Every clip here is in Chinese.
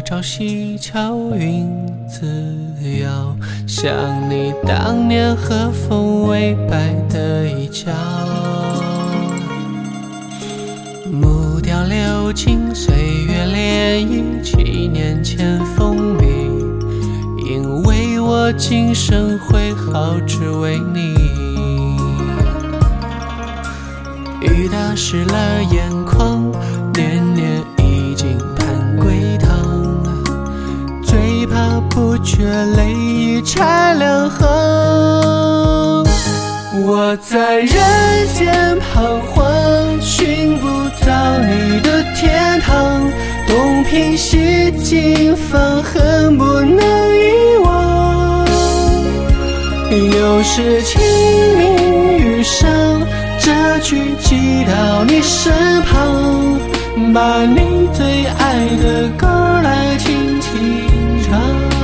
朝夕巧云自遥，想你当年和风微摆的衣角。木雕流金，岁月涟漪，7年前风靡，因为我今生挥毫只为你。雨打湿了眼眶，年年已经盼归堂，最怕不觉泪已拆两行。我在人间彷徨，寻不到你的天堂，东拼西凑，放恨不能遗忘。又是清明雨上，这句寄到你身旁，把你最爱的歌来轻轻唱。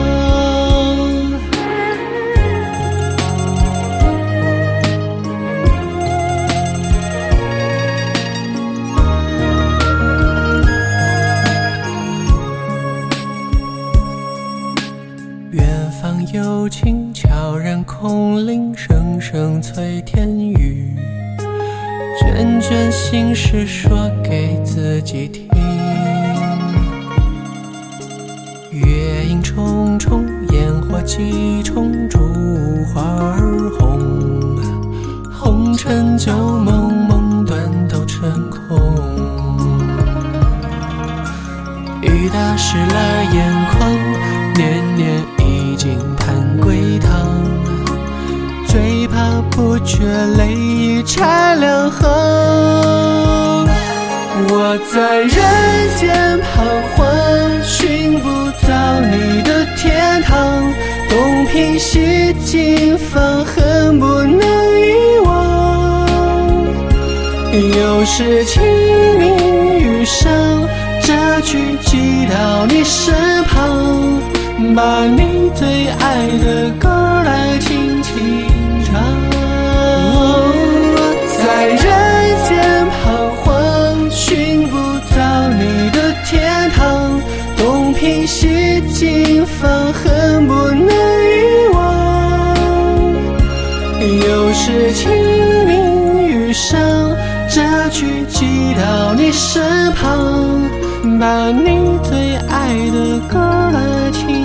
远方有情悄然空灵，声声催天雨，卷卷心事说给自己听。月影重重，烟火几重，烛花儿红，红尘旧梦，梦断都成空。雨打湿了眼眶，年年已经盼归堂，最怕不觉泪已拆两行。我在人间彷徨，寻不到你的天堂，东拼西凑，放恨不能遗忘。又是清明雨上，这句寄到你身旁，把你最爱的歌来轻轻唱。在人间彷徨，寻不到你的天堂，东拼西凑，放恨不能遗忘。又是清明雨上，这句寄到你身旁，把你最爱的歌来轻